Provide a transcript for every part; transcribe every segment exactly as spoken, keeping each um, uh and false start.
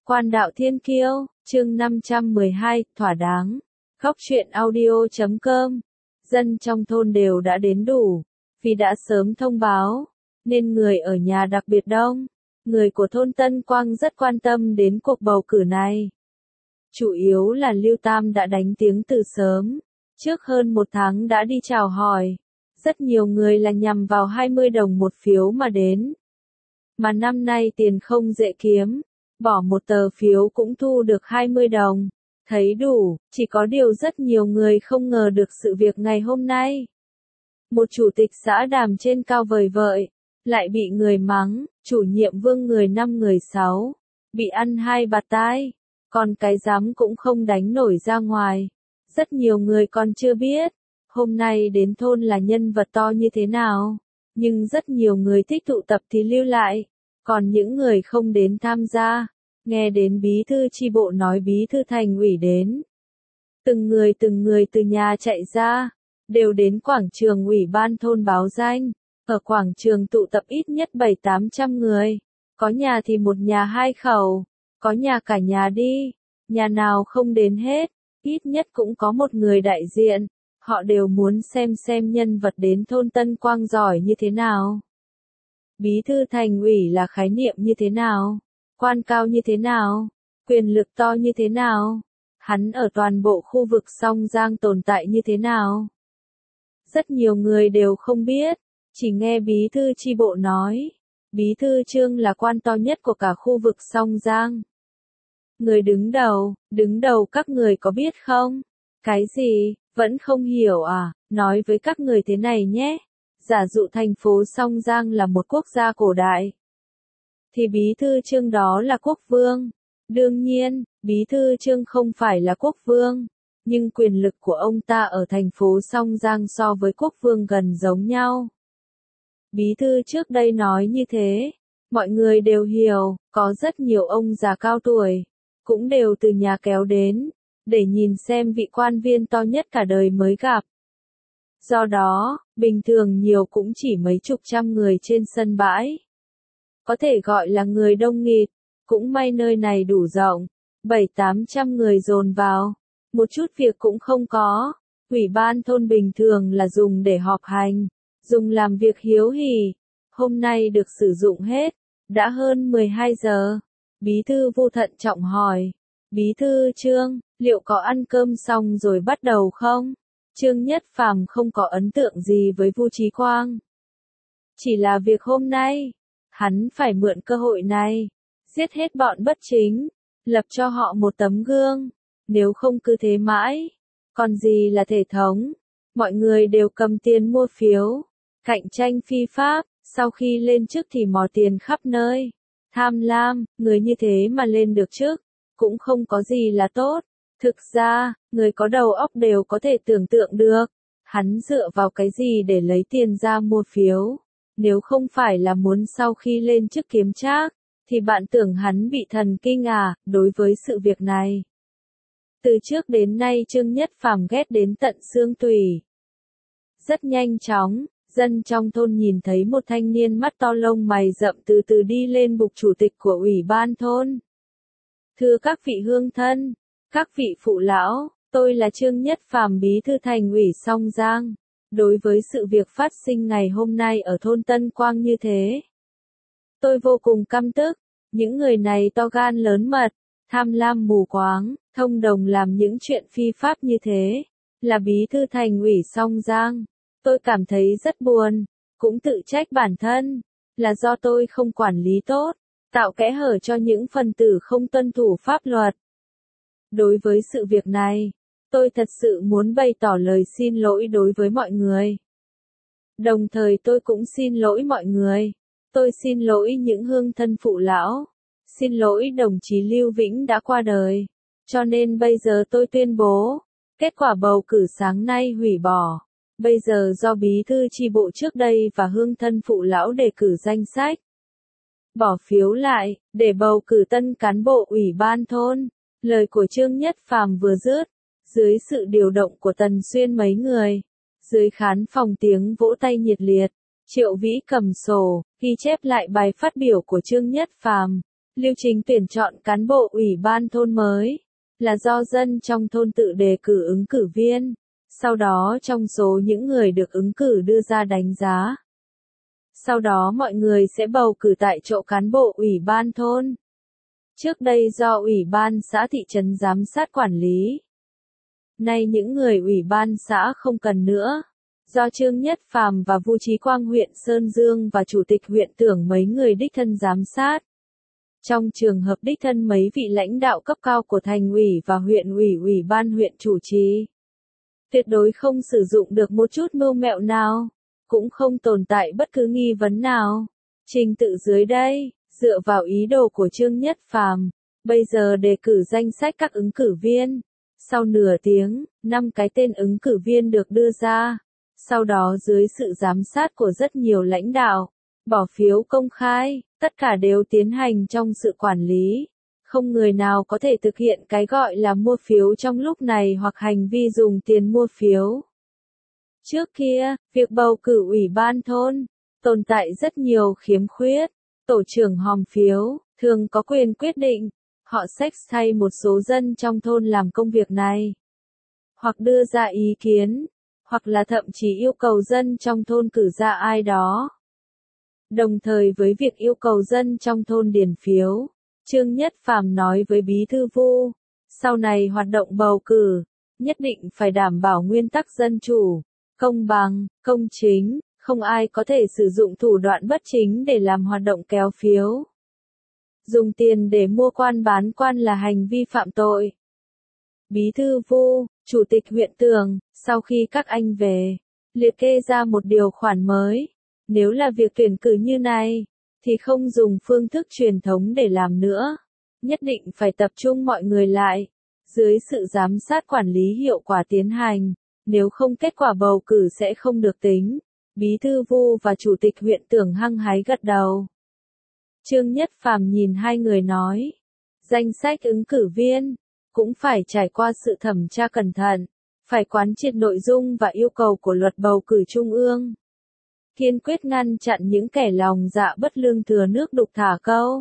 Quan đạo thiên kiêu, chương năm trăm mười hai, thỏa đáng. Góc truyện audio chấm com. Dân trong thôn đều đã đến đủ, vì đã sớm thông báo, nên người ở nhà đặc biệt đông. Người của thôn Tân Quang rất quan tâm đến cuộc bầu cử này. Chủ yếu là Lưu Tam đã đánh tiếng từ sớm, trước hơn một tháng đã đi chào hỏi. Rất nhiều người là nhằm vào hai mươi đồng một phiếu mà đến. Mà năm nay tiền không dễ kiếm, bỏ một tờ phiếu cũng thu được hai mươi đồng. Thấy đủ, chỉ có điều rất nhiều người không ngờ được sự việc ngày hôm nay. Một chủ tịch xã đàm trên cao vời vợi, lại bị người mắng, chủ nhiệm vương người năm người sáu, bị ăn hai bạt tai, còn cái giám cũng không đánh nổi ra ngoài. Rất nhiều người còn chưa biết, hôm nay đến thôn là nhân vật to như thế nào, nhưng rất nhiều người thích tụ tập thì lưu lại, còn những người không đến tham gia, nghe đến bí thư chi bộ nói bí thư thành ủy đến. Từng người từng người từ nhà chạy ra, đều đến quảng trường ủy ban thôn báo danh, ở quảng trường tụ tập ít nhất bảy tám trăm người, có nhà thì một nhà hai khẩu, có nhà cả nhà đi, nhà nào không đến hết, ít nhất cũng có một người đại diện, họ đều muốn xem xem nhân vật đến thôn Tân Quang giỏi như thế nào. Bí thư thành ủy là khái niệm như thế nào? Quan cao như thế nào? Quyền lực to như thế nào? Hắn ở toàn bộ khu vực Song Giang tồn tại như thế nào? Rất nhiều người đều không biết, chỉ nghe bí thư chi bộ nói, bí thư Trương là quan to nhất của cả khu vực Song Giang. Người đứng đầu, đứng đầu các người có biết không? Cái gì, vẫn không hiểu à? Nói với các người thế này nhé. Giả dụ thành phố Song Giang là một quốc gia cổ đại, thì bí thư Trương đó là quốc vương. Đương nhiên, bí thư Trương không phải là quốc vương, nhưng quyền lực của ông ta ở thành phố Song Giang so với quốc vương gần giống nhau. Bí thư trước đây nói như thế, mọi người đều hiểu, có rất nhiều ông già cao tuổi, cũng đều từ nhà kéo đến, để nhìn xem vị quan viên to nhất cả đời mới gặp. Do đó, bình thường nhiều cũng chỉ mấy chục trăm người trên sân bãi. Có thể gọi là người đông nghịt, cũng may nơi này đủ rộng, bảy tám trăm người dồn vào, một chút việc cũng không có. Ủy ban thôn bình thường là dùng để họp hành, dùng làm việc hiếu hỉ, hôm nay được sử dụng hết, đã hơn mười hai giờ. Bí thư Vu thận trọng hỏi, bí thư Trương, liệu có ăn cơm xong rồi bắt đầu không? Trương Nhất Phàm không có ấn tượng gì với Vu Chí Quang. Chỉ là việc hôm nay, hắn phải mượn cơ hội này, giết hết bọn bất chính, lập cho họ một tấm gương, nếu không cứ thế mãi, còn gì là thể thống, mọi người đều cầm tiền mua phiếu, cạnh tranh phi pháp, sau khi lên chức thì mò tiền khắp nơi, tham lam, người như thế mà lên được chức, cũng không có gì là tốt. Thực ra, người có đầu óc đều có thể tưởng tượng được, hắn dựa vào cái gì để lấy tiền ra mua phiếu, nếu không phải là muốn sau khi lên chức kiếm trác, thì bạn tưởng hắn bị thần kinh à, đối với sự việc này. Từ trước đến nay Trương Nhất Phàm ghét đến tận xương tủy. Rất nhanh chóng, dân trong thôn nhìn thấy một thanh niên mắt to lông mày rậm từ từ đi lên bục chủ tịch của ủy ban thôn. Thưa các vị hương thân, các vị phụ lão, tôi là Trương Nhất Phàm bí thư thành ủy Song Giang. Đối với sự việc phát sinh ngày hôm nay ở thôn Tân Quang như thế, tôi vô cùng căm tức. Những người này to gan lớn mật, tham lam mù quáng, thông đồng làm những chuyện phi pháp như thế. Là bí thư thành ủy Song Giang, tôi cảm thấy rất buồn, cũng tự trách bản thân, là do tôi không quản lý tốt, tạo kẽ hở cho những phần tử không tuân thủ pháp luật. Đối với sự việc này, tôi thật sự muốn bày tỏ lời xin lỗi đối với mọi người. Đồng thời tôi cũng xin lỗi mọi người. Tôi xin lỗi những hương thân phụ lão. Xin lỗi đồng chí Lưu Vĩnh đã qua đời. Cho nên bây giờ tôi tuyên bố, kết quả bầu cử sáng nay hủy bỏ. Bây giờ do bí thư chi bộ trước đây và hương thân phụ lão đề cử danh sách, bỏ phiếu lại, để bầu cử tân cán bộ ủy ban thôn. Lời của Trương Nhất Phàm vừa dứt, dưới sự điều động của Tần Xuyên mấy người, dưới khán phòng tiếng vỗ tay nhiệt liệt, Triệu Vĩ cầm sổ, ghi chép lại bài phát biểu của Trương Nhất Phàm, Lưu trình tuyển chọn cán bộ ủy ban thôn mới là do dân trong thôn tự đề cử ứng cử viên, sau đó trong số những người được ứng cử đưa ra đánh giá. Sau đó mọi người sẽ bầu cử tại chỗ cán bộ ủy ban thôn. Trước đây do ủy ban xã thị trấn giám sát quản lý. Nay những người ủy ban xã không cần nữa. Do Trương Nhất Phàm và Vu Chí Quang huyện Sơn Dương và Chủ tịch huyện Tưởng mấy người đích thân giám sát. Trong trường hợp đích thân mấy vị lãnh đạo cấp cao của thành ủy và huyện ủy ủy ban huyện chủ trì. Tuyệt đối không sử dụng được một chút mưu mẹo nào, cũng không tồn tại bất cứ nghi vấn nào. Trình tự dưới đây, dựa vào ý đồ của Trương Nhất Phàm, bây giờ đề cử danh sách các ứng cử viên. Sau nửa tiếng, năm cái tên ứng cử viên được đưa ra. Sau đó dưới sự giám sát của rất nhiều lãnh đạo, bỏ phiếu công khai, tất cả đều tiến hành trong sự quản lý. Không người nào có thể thực hiện cái gọi là mua phiếu trong lúc này hoặc hành vi dùng tiền mua phiếu. Trước kia, việc bầu cử ủy ban thôn, tồn tại rất nhiều khiếm khuyết. Tổ trưởng hòm phiếu, thường có quyền quyết định, họ xách thay một số dân trong thôn làm công việc này. Hoặc đưa ra ý kiến, hoặc là thậm chí yêu cầu dân trong thôn cử ra ai đó. Đồng thời với việc yêu cầu dân trong thôn điền phiếu, Trương Nhất Phàm nói với Bí thư Vu, sau này hoạt động bầu cử, nhất định phải đảm bảo nguyên tắc dân chủ, công bằng, công chính, không ai có thể sử dụng thủ đoạn bất chính để làm hoạt động kéo phiếu. Dùng tiền để mua quan bán quan là hành vi phạm tội. Bí thư Vu, Chủ tịch huyện Tưởng, sau khi các anh về, liệt kê ra một điều khoản mới. Nếu là việc tuyển cử như này, thì không dùng phương thức truyền thống để làm nữa. Nhất định phải tập trung mọi người lại, dưới sự giám sát quản lý hiệu quả tiến hành, nếu không kết quả bầu cử sẽ không được tính. Bí thư Vu và Chủ tịch huyện Tưởng hăng hái gật đầu. Trương Nhất Phàm nhìn hai người nói, danh sách ứng cử viên, cũng phải trải qua sự thẩm tra cẩn thận, phải quán triệt nội dung và yêu cầu của luật bầu cử trung ương. Kiên quyết ngăn chặn những kẻ lòng dạ bất lương thừa nước đục thả câu.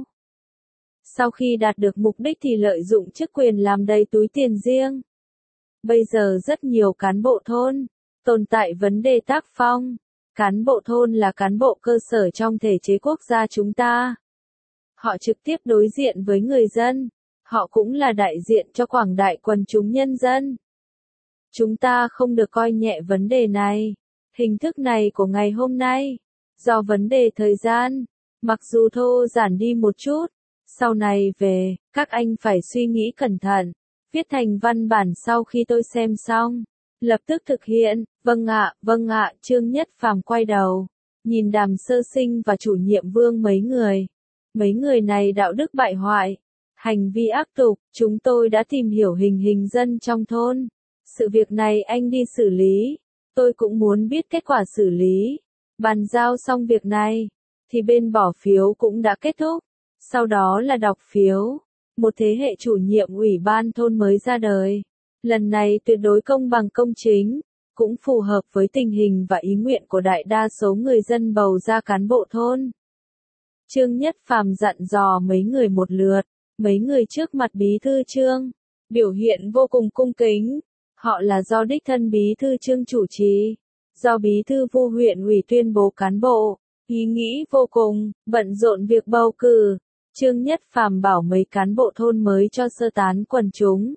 Sau khi đạt được mục đích thì lợi dụng chức quyền làm đầy túi tiền riêng. Bây giờ rất nhiều cán bộ thôn, tồn tại vấn đề tác phong. Cán bộ thôn là cán bộ cơ sở trong thể chế quốc gia chúng ta. Họ trực tiếp đối diện với người dân. Họ cũng là đại diện cho quảng đại quần chúng nhân dân. Chúng ta không được coi nhẹ vấn đề này. Hình thức này của ngày hôm nay, do vấn đề thời gian, mặc dù thô giản đi một chút, sau này về, các anh phải suy nghĩ cẩn thận, viết thành văn bản sau khi tôi xem xong, lập tức thực hiện. Vâng ạ, vâng ạ. Trương Nhất Phàm quay đầu, nhìn Đàm Sơ Sinh và chủ nhiệm Vương mấy người. Mấy người này đạo đức bại hoại, hành vi ác tục, chúng tôi đã tìm hiểu hình hình dân trong thôn. Sự việc này anh đi xử lý. Tôi cũng muốn biết kết quả xử lý. Bàn giao xong việc này, thì bên bỏ phiếu cũng đã kết thúc. Sau đó là đọc phiếu. Một thế hệ chủ nhiệm ủy ban thôn mới ra đời. Lần này tuyệt đối công bằng công chính, cũng phù hợp với tình hình và ý nguyện của đại đa số người dân bầu ra cán bộ thôn. Trương Nhất Phàm dặn dò mấy người một lượt, mấy người trước mặt Bí thư Trương, biểu hiện vô cùng cung kính. Họ là do đích thân Bí thư Trương chủ trì, do Bí thư Vu huyện ủy tuyên bố cán bộ, ý nghĩ vô cùng, bận rộn việc bầu cử. Trương Nhất Phàm bảo mấy cán bộ thôn mới cho sơ tán quần chúng.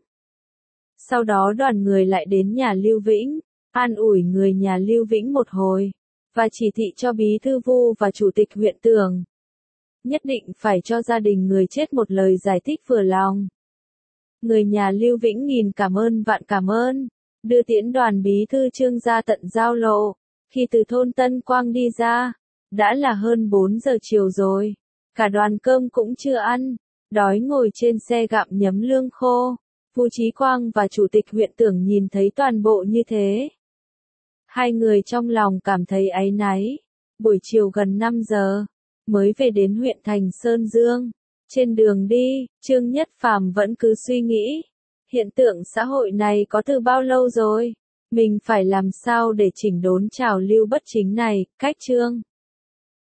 Sau đó đoàn người lại đến nhà Lưu Vĩnh, an ủi người nhà Lưu Vĩnh một hồi, và chỉ thị cho Bí thư Vu và Chủ tịch huyện Tưởng. Nhất định phải cho gia đình người chết một lời giải thích vừa lòng. Người nhà Lưu Vĩnh nghìn cảm ơn vạn cảm ơn, đưa tiễn đoàn Bí thư Trương ra tận giao lộ. Khi từ thôn Tân Quang đi ra, đã là hơn bốn giờ chiều rồi. Cả đoàn cơm cũng chưa ăn, đói ngồi trên xe gặm nhấm lương khô. Vu Chí Quang và Chủ tịch huyện Tưởng nhìn thấy toàn bộ như thế. Hai người trong lòng cảm thấy áy náy. Buổi chiều gần năm giờ, mới về đến huyện thành Sơn Dương. Trên đường đi, Trương Nhất Phàm vẫn cứ suy nghĩ. Hiện tượng xã hội này có từ bao lâu rồi? Mình phải làm sao để chỉnh đốn trào lưu bất chính này, cách Trương.